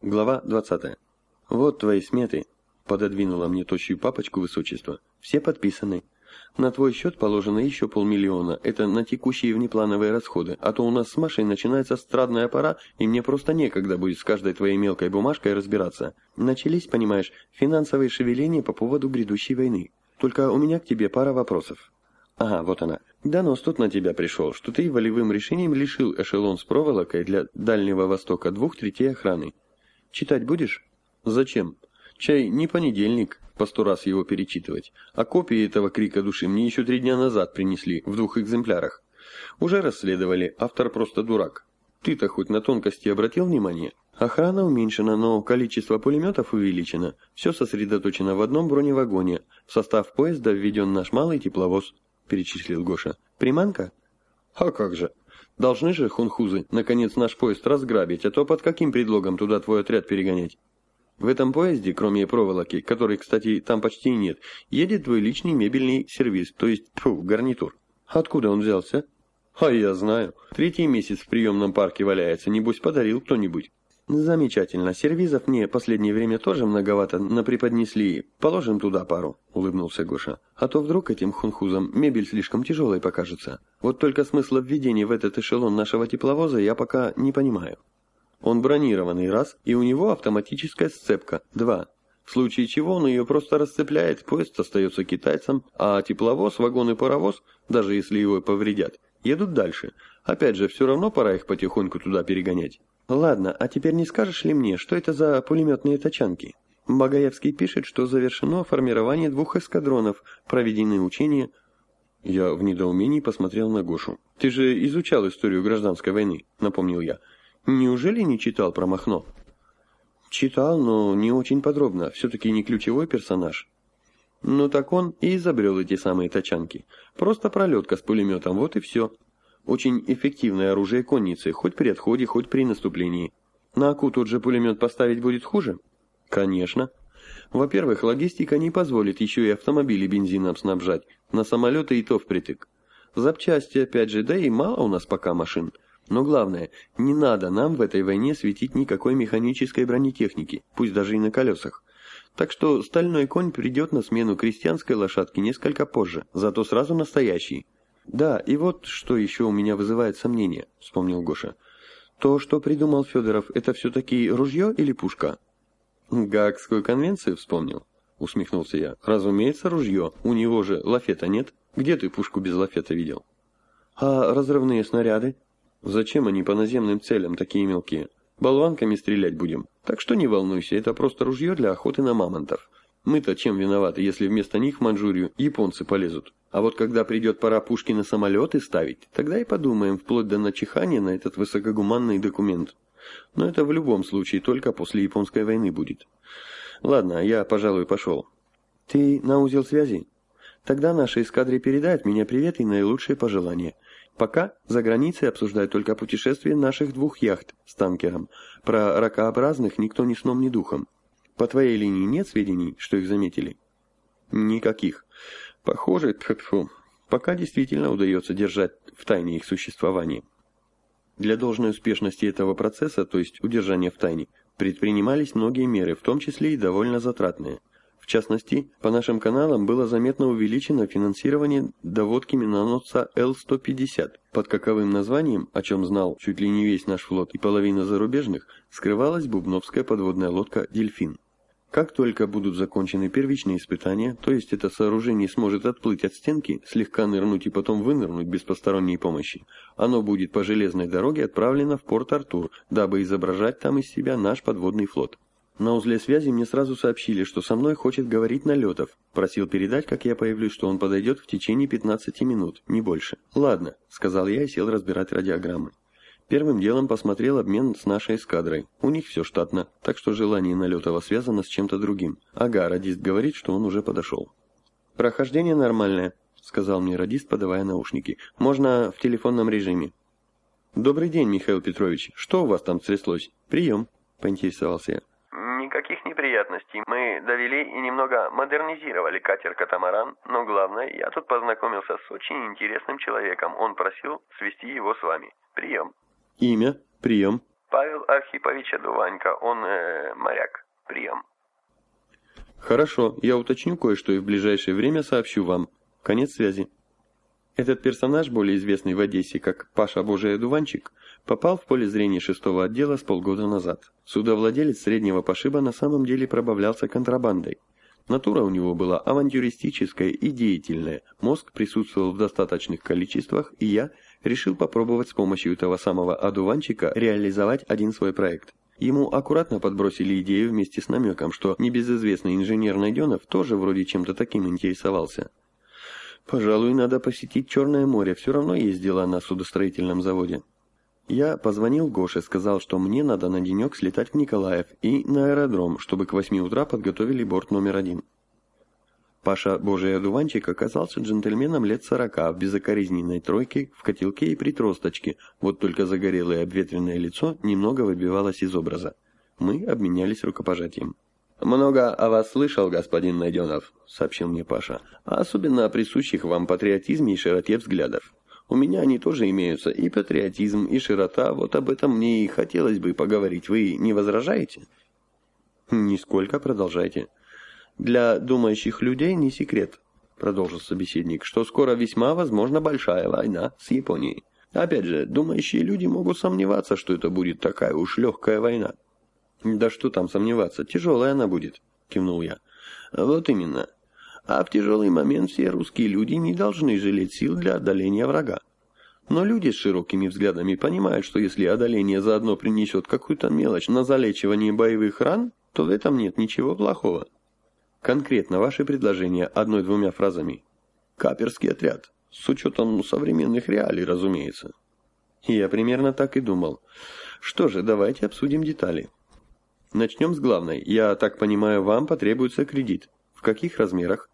Глава 20. «Вот твои сметы», — пододвинула мне тощую папочку высочества. «Все подписаны. На твой счет положено еще 500 000. Это на текущие внеплановые расходы. А то у нас с Машей начинается страдная пора, и мне просто некогда будет с каждой твоей мелкой бумажкой разбираться. Начались, понимаешь, финансовые шевеления по поводу грядущей войны. Только у меня к тебе пара вопросов». «Ага, вот она. Донос тут на тебя пришел, что ты волевым решением лишил эшелон с проволокой для Дальнего Востока 2/3 охраны. Читать будешь? Зачем? Чай не понедельник, по 100 раз его перечитывать. А копии этого крика души мне еще 3 дня назад принесли, в 2 экземплярах. Уже расследовали, автор просто дурак. Ты-то хоть на тонкости обратил внимание? Охрана уменьшена, но количество пулеметов увеличено. Все сосредоточено в одном броневагоне. В состав поезда введен наш малый тепловоз, перечислил Гоша. Приманка? А как же? Должны же, хунхузы, наконец наш поезд разграбить, а то под каким предлогом туда твой отряд перегонять? В этом поезде, кроме проволоки, которой, кстати, там почти нет, едет твой личный мебельный сервиз, то есть, гарнитур. Откуда он взялся? А я знаю. 3-й месяц в приемном парке валяется, небось подарил кто-нибудь. Замечательно. Сервизов мне последнее время тоже многовато напреподнесли. Положим туда пару, улыбнулся Гоша. А то вдруг этим хунхузам мебель слишком тяжелой покажется. Вот только смысла введения в этот эшелон нашего тепловоза я пока не понимаю. Он бронированный, раз, и у него автоматическая сцепка, 2. В случае чего он ее просто расцепляет, поезд остается китайцам, а тепловоз, вагон и паровоз, даже если его повредят, едут дальше. Опять же, все равно пора их потихоньку туда перегонять. Ладно, а теперь не скажешь ли мне, что это за пулеметные тачанки? Багаевский пишет, что завершено формирование 2 эскадронов, проведены учения. Я в недоумении посмотрел на Гошу. Ты же изучал историю гражданской войны, напомнил я. Неужели не читал про Махно? Читал, но не очень подробно, все-таки не ключевой персонаж. Ну так он и изобрел эти самые тачанки. Просто пролетка с пулеметом, вот и все. Очень эффективное оружие конницы, хоть при отходе, хоть при наступлении. На Аку тот же пулемет поставить будет хуже? Конечно. Во-первых, логистика не позволит еще и автомобили бензином снабжать, на самолеты и то впритык. Запчасти, опять же, да и мало у нас пока машин. Но главное, не надо нам в этой войне светить никакой механической бронетехники, пусть даже и на колесах. Так что стальной конь придет на смену крестьянской лошадке несколько позже, зато сразу настоящий. Да, и вот что еще у меня вызывает сомнения, вспомнил Гоша. То, что придумал Федоров, это все-таки ружье или пушка? Гаагскую конвенцию вспомнил, усмехнулся я. Разумеется, ружье, у него же лафета нет. Где ты пушку без лафета видел? А разрывные снаряды? Зачем они по наземным целям такие мелкие? Болванками стрелять будем. Так что не волнуйся, это просто ружье для охоты на мамонтов. Мы-то чем виноваты, если вместо них в Манчжурию японцы полезут? А вот когда придет пора пушки на самолеты ставить, тогда и подумаем вплоть до начихания на этот высокогуманный документ. Но это в любом случае только после японской войны будет. Ладно, я, пожалуй, пошел. Ты на узел связи? Тогда нашей эскадре передай от меня привет и наилучшие пожелания. Пока за границей обсуждают только путешествие наших 2 яхт с танкером. Про ракообразных никто ни сном, ни духом. По твоей линии нет сведений, что их заметили? Никаких. Похоже, пока действительно удается держать в тайне их существование. Для должной успешности этого процесса, то есть удержания в тайне, предпринимались многие меры, в том числе и довольно затратные. В частности, по нашим каналам было заметно увеличено финансирование доводки миноносца Л-150. Под каковым названием, о чем знал чуть ли не весь наш флот и половина зарубежных, скрывалась бубновская подводная лодка «Дельфин». Как только будут закончены первичные испытания, то есть это сооружение сможет отплыть от стенки, слегка нырнуть и потом вынырнуть без посторонней помощи, оно будет по железной дороге отправлено в Порт-Артур, дабы изображать там из себя наш подводный флот. На узле связи мне сразу сообщили, что со мной хочет говорить Налетов. Просил передать, как я появлюсь, что он подойдет в течение 15 минут, не больше. Ладно, сказал я и сел разбирать радиограммы. Первым делом посмотрел обмен с нашей эскадрой. У них все штатно, так что желание Налетова связано с чем-то другим. Ага, радист говорит, что он уже подошел. Прохождение нормальное, сказал мне радист, подавая наушники. Можно в телефонном режиме. Добрый день, Михаил Петрович. Что у вас там стряслось? Прием, поинтересовался я. Никаких неприятностей. Мы довели и немного модернизировали катер-катамаран, но главное, я тут познакомился с очень интересным человеком. Он просил свести его с вами. Прием. Имя? Прием. Павел Архипович Одуванько, он моряк. Прием. Хорошо, я уточню кое-что и в ближайшее время сообщу вам. Конец связи. Этот персонаж, более известный в Одессе как Паша Божий Одуванчик, попал в поле зрения 6-го отдела с полгода назад. Судовладелец среднего пошиба на самом деле пробавлялся контрабандой. Натура у него была авантюристическая и деятельная, мозг присутствовал в достаточных количествах, и я решил попробовать с помощью этого самого одуванчика реализовать один свой проект. Ему аккуратно подбросили идею вместе с намеком, что небезызвестный инженер Найденов тоже вроде чем-то таким интересовался. Пожалуй, надо посетить Черное море, все равно есть дела на судостроительном заводе. Я позвонил Гоше, сказал, что мне надо на денек слетать в Николаев и на аэродром, чтобы к 8 утра подготовили борт номер 1. Паша Божий Одуванчик оказался джентльменом лет 40 в безукоризненной тройке, в котелке и при тросточке, вот только загорелое обветренное лицо немного выбивалось из образа. Мы обменялись рукопожатием. «Много о вас слышал, господин Найденов», — сообщил мне Паша, «а особенно о присущих вам патриотизме и широте взглядов. У меня они тоже имеются, и патриотизм, и широта, вот об этом мне и хотелось бы поговорить. Вы не возражаете?» «Нисколько, продолжайте». «Для думающих людей не секрет», — продолжил собеседник, «что скоро весьма возможна большая война с Японией. Опять же, думающие люди могут сомневаться, что это будет такая уж легкая война». «Да что там сомневаться, тяжелая она будет», — кивнул я. «Вот именно. А в тяжелый момент все русские люди не должны жалеть сил для одоления врага. Но люди с широкими взглядами понимают, что если одоление заодно принесет какую-то мелочь на залечивание боевых ран, то в этом нет ничего плохого. Конкретно ваши предложения одной-двумя фразами. Каперский отряд, с учетом современных реалий, разумеется». Я примерно так и думал. Что же, давайте обсудим детали. Начнем с главной. Я так понимаю, вам потребуется кредит. В каких размерах?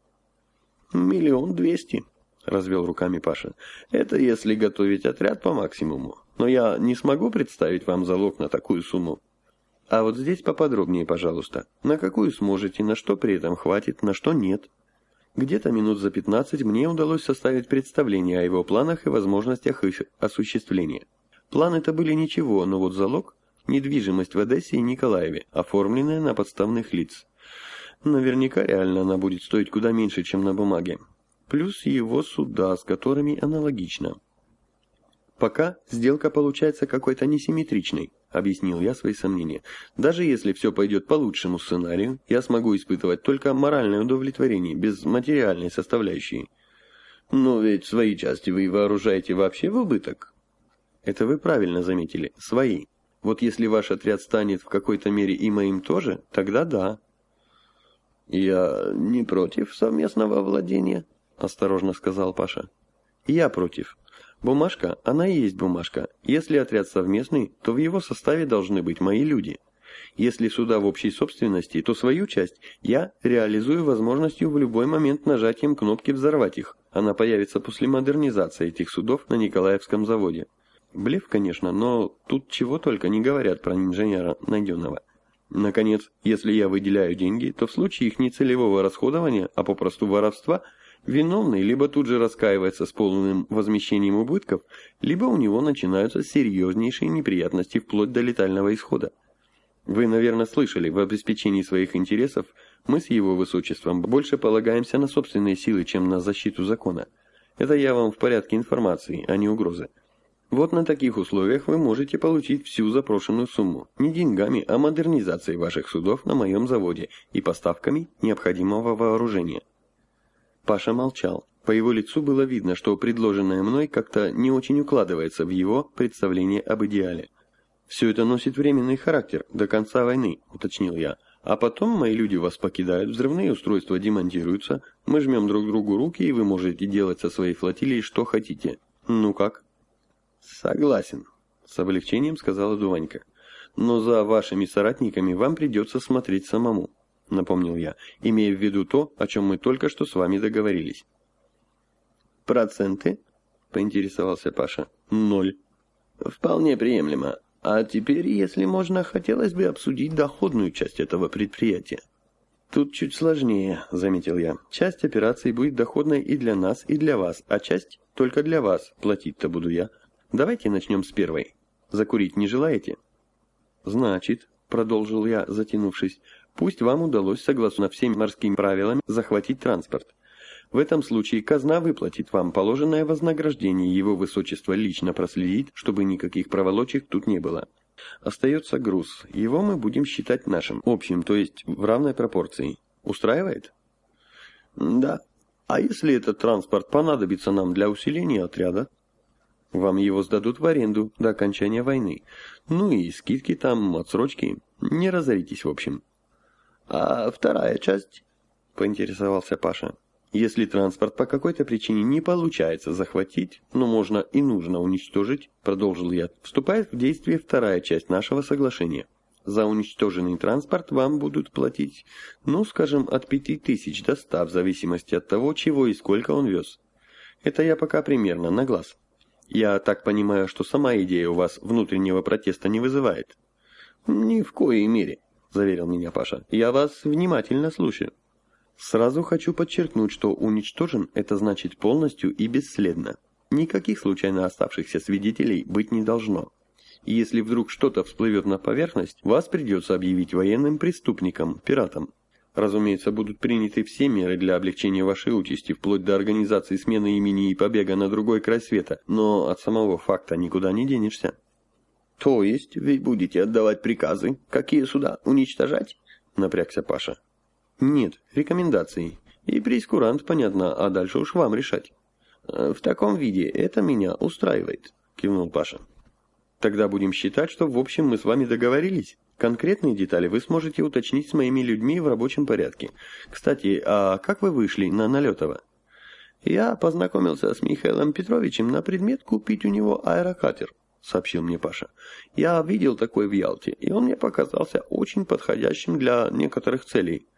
1 200 000, развел руками Паша. Это если готовить отряд по максимуму. Но я не смогу представить вам залог на такую сумму. А вот здесь поподробнее, пожалуйста. На какую сможете, на что при этом хватит, на что нет. Где-то минут за 15 мне удалось составить представление о его планах и возможностях их осуществления. Планы-то были ничего, но вот залог – недвижимость в Одессе и Николаеве, оформленная на подставных лиц. Наверняка реально она будет стоить куда меньше, чем на бумаге. Плюс его суда, с которыми аналогично. «Пока сделка получается какой-то несимметричной», — объяснил я свои сомнения. «Даже если все пойдет по лучшему сценарию, я смогу испытывать только моральное удовлетворение, без материальной составляющей». «Но ведь свои части вы вооружаете вообще в убыток?» «Это вы правильно заметили. Свои. Вот если ваш отряд станет в какой-то мере и моим тоже, тогда да». «Я не против совместного владения», — осторожно сказал Паша. «Я против. Бумажка, она и есть бумажка. Если отряд совместный, то в его составе должны быть мои люди. Если суда в общей собственности, то свою часть я реализую возможностью в любой момент нажатием кнопки взорвать их. Она появится после модернизации этих судов на Николаевском заводе». Блеф, конечно, но тут чего только не говорят про инженера Найденова. Наконец, если я выделяю деньги, то в случае их нецелевого расходования, а попросту воровства, виновный либо тут же раскаивается с полным возмещением убытков, либо у него начинаются серьезнейшие неприятности вплоть до летального исхода. Вы, наверное, слышали, в обеспечении своих интересов мы с его высочеством больше полагаемся на собственные силы, чем на защиту закона. Это я вам в порядке информации, а не угрозы. Вот на таких условиях вы можете получить всю запрошенную сумму. Не деньгами, а модернизацией ваших судов на моем заводе и поставками необходимого вооружения. Паша молчал. По его лицу было видно, что предложенное мной как-то не очень укладывается в его представление об идеале. «Все это носит временный характер, до конца войны», — уточнил я. «А потом мои люди вас покидают, взрывные устройства демонтируются, мы жмем друг другу руки, и вы можете делать со своей флотилией что хотите. Ну как?» «Согласен», — с облегчением сказала Дуванька. «Но за вашими соратниками вам придется смотреть самому», — напомнил я, имея в виду то, о чем мы только что с вами договорились. «Проценты?» — поинтересовался Паша. 0. «Вполне приемлемо. А теперь, если можно, хотелось бы обсудить доходную часть этого предприятия». «Тут чуть сложнее», — заметил я. «Часть операций будет доходной и для нас, и для вас, а часть только для вас. Платить-то буду я. Давайте начнем с первой. Закурить не желаете?» Значит, продолжил я, затянувшись, пусть вам удалось, согласно всем морским правилам, захватить транспорт. В этом случае казна выплатит вам положенное вознаграждение, его высочество лично проследит, чтобы никаких проволочек тут не было. Остается груз, его мы будем считать нашим, общим, то есть в равной пропорции. Устраивает? Да. А если этот транспорт понадобится нам для усиления отряда? Вам его сдадут в аренду до окончания войны. Ну и скидки там, отсрочки. Не разоритесь, в общем. А вторая часть? Поинтересовался Паша. Если транспорт по какой-то причине не получается захватить, но можно и нужно уничтожить, продолжил я, вступает в действие вторая часть нашего соглашения. За уничтоженный транспорт вам будут платить, скажем, от 5000 до 100, в зависимости от того, чего и сколько он вез. Это я пока примерно на глаз. Я так понимаю, что сама идея у вас внутреннего протеста не вызывает? Ни в коей мере, заверил меня Паша. Я вас внимательно слушаю. Сразу хочу подчеркнуть, что уничтожен – это значит полностью и бесследно. Никаких случайно оставшихся свидетелей быть не должно. И если вдруг что-то всплывет на поверхность, вас придется объявить военным преступником, пиратом. Разумеется, будут приняты все меры для облегчения вашей участи, вплоть до организации смены имени и побега на другой край света, но от самого факта никуда не денешься. То есть вы будете отдавать приказы, какие суда уничтожать? Напрягся Паша. Нет, рекомендации. И прейскурант, понятно, а дальше уж вам решать. В таком виде это меня устраивает, кивнул Паша. Тогда будем считать, что в общем мы с вами договорились. Конкретные детали вы сможете уточнить с моими людьми в рабочем порядке. Кстати, а как вы вышли на Налетова? Я познакомился с Михаилом Петровичем на предмет купить у него аэрокатер, сообщил мне Паша. Я видел такой в Ялте, и он мне показался очень подходящим для некоторых целей.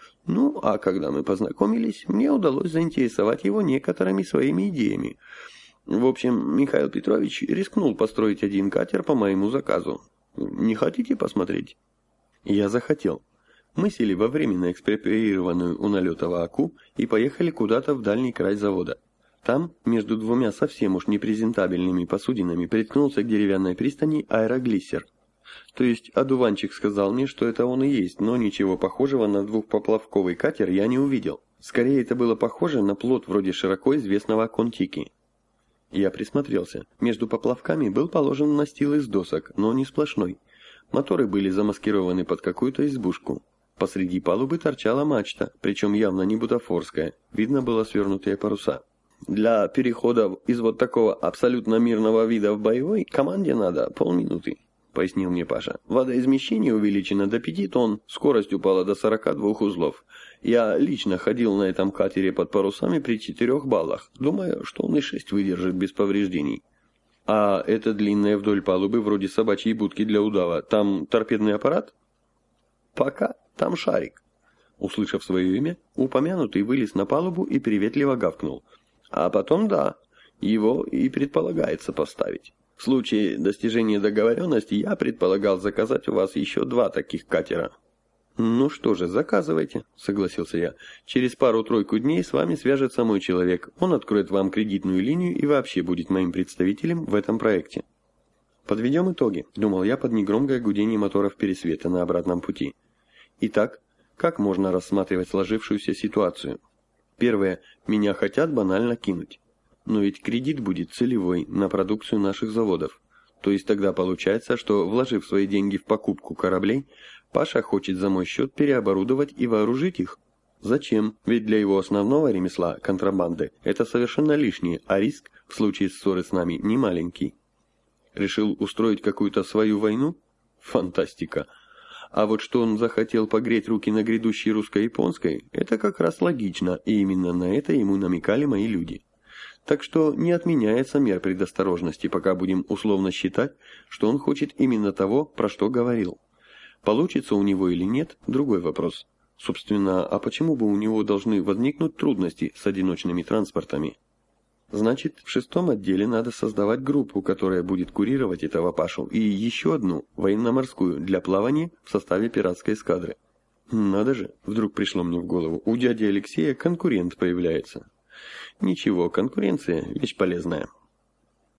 А когда мы познакомились, мне удалось заинтересовать его некоторыми своими идеями. В общем, Михаил Петрович рискнул построить один катер по моему заказу. Не хотите посмотреть? Я захотел. Мы сели во временно экспроприированную у Налетова Аку и поехали куда-то в дальний край завода. Там, между двумя совсем уж непрезентабельными посудинами, приткнулся к деревянной пристани аэроглиссер. То есть одуванчик сказал мне, что это он и есть, но ничего похожего на двухпоплавковый катер я не увидел. Скорее, это было похоже на плот вроде широко известного Кон-Тики. Я присмотрелся. Между поплавками был положен настил из досок, но не сплошной. Моторы были замаскированы под какую-то избушку. Посреди палубы торчала мачта, причем явно не бутафорская. Видно было свернутые паруса. Для перехода из вот такого абсолютно мирного вида в боевой команде надо полминуты, пояснил мне Паша. Водоизмещение увеличено до 5 тонн, скорость упала до 42 узлов. Я лично ходил на этом катере под парусами при 4 баллах. Думаю, что он и 6 выдержит без повреждений. А это длинное вдоль палубы, вроде собачьей будки для удава. Там торпедный аппарат? Пока там шарик. Услышав свое имя, упомянутый вылез на палубу и приветливо гавкнул. А потом да, его и предполагается поставить. В случае достижения договоренности я предполагал заказать у вас еще 2 таких катера. Ну что же, заказывайте, согласился я. Через пару-тройку дней с вами свяжется мой человек. Он откроет вам кредитную линию и вообще будет моим представителем в этом проекте. Подведем итоги, думал я под негромкое гудение моторов Пересвета на обратном пути. Итак, как можно рассматривать сложившуюся ситуацию? Первое. Меня хотят банально кинуть. Но ведь кредит будет целевой на продукцию наших заводов. То есть тогда получается, что, вложив свои деньги в покупку кораблей, Паша хочет за мой счет переоборудовать и вооружить их. Зачем? Ведь для его основного ремесла, контрабанды, это совершенно лишнее, а риск в случае ссоры с нами не маленький. Решил устроить какую-то свою войну? Фантастика. А вот что он захотел погреть руки на грядущей русско-японской, это как раз логично, и именно на это ему намекали мои люди. Так что не отменяется мер предосторожности, пока будем условно считать, что он хочет именно того, про что говорил. Получится у него или нет – другой вопрос. Собственно, а почему бы у него должны возникнуть трудности с одиночными транспортами? Значит, в 6-м отделе надо создавать группу, которая будет курировать этого Пашу, и еще одну, военно-морскую, для плавания в составе пиратской эскадры. Надо же, вдруг пришло мне в голову, у дяди Алексея конкурент появляется. Ничего, конкуренция – вещь полезная.